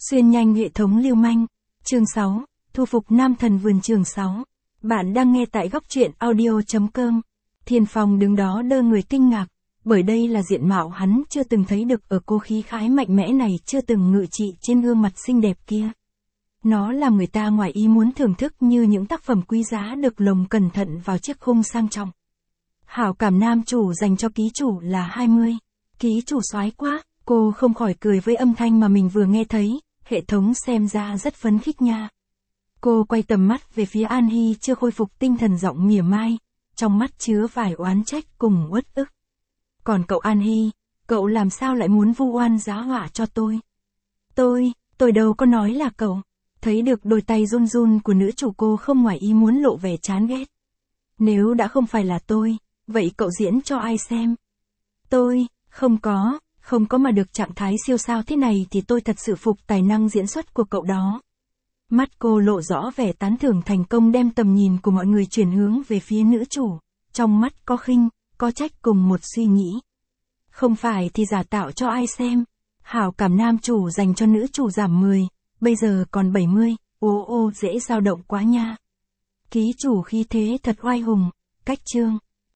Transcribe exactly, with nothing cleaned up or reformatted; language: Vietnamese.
Xuyên nhanh hệ thống lưu manh. Chương sáu, thu phục nam thần vườn trường sáu. Bạn đang nghe tại góc truyện audio chấm com. Thiên Phong đứng đó đơ người kinh ngạc, bởi đây là diện mạo hắn chưa từng thấy được ở cô khí khái mạnh mẽ này chưa từng ngự trị trên gương mặt xinh đẹp kia. Nó làm người ta ngoài ý muốn thưởng thức như những tác phẩm quý giá được lồng cẩn thận vào chiếc khung sang trọng. Hảo cảm nam chủ dành cho ký chủ là hai mươi. Ký chủ soái quá, cô không khỏi cười với âm thanh mà mình vừa nghe thấy, hệ thống xem ra rất phấn khích nha. Cô quay tầm mắt về phía An Hy chưa khôi phục tinh thần giọng mỉa mai, trong mắt chứa vài oán trách cùng uất ức. Còn cậu An Hy, cậu làm sao lại muốn vu oan giá họa cho tôi? Tôi, tôi đâu có nói là cậu. Thấy được đôi tay run run của nữ chủ cô không ngoài ý muốn lộ vẻ chán ghét. Nếu đã không phải là tôi, vậy cậu diễn cho ai xem? Tôi, không có, không có mà được trạng thái siêu sao thế này thì tôi thật sự phục tài năng diễn xuất của cậu đó. Mắt cô lộ rõ vẻ tán thưởng thành công đem tầm nhìn của mọi người chuyển hướng về phía nữ chủ, trong mắt có khinh, có trách cùng một suy nghĩ. Không phải thì giả tạo cho ai xem. Hảo cảm nam chủ dành cho nữ chủ giảm mười, bây giờ còn bảy mươi, ô ô dễ dao động quá nha. Ký chủ khí thế thật oai hùng, cách chương.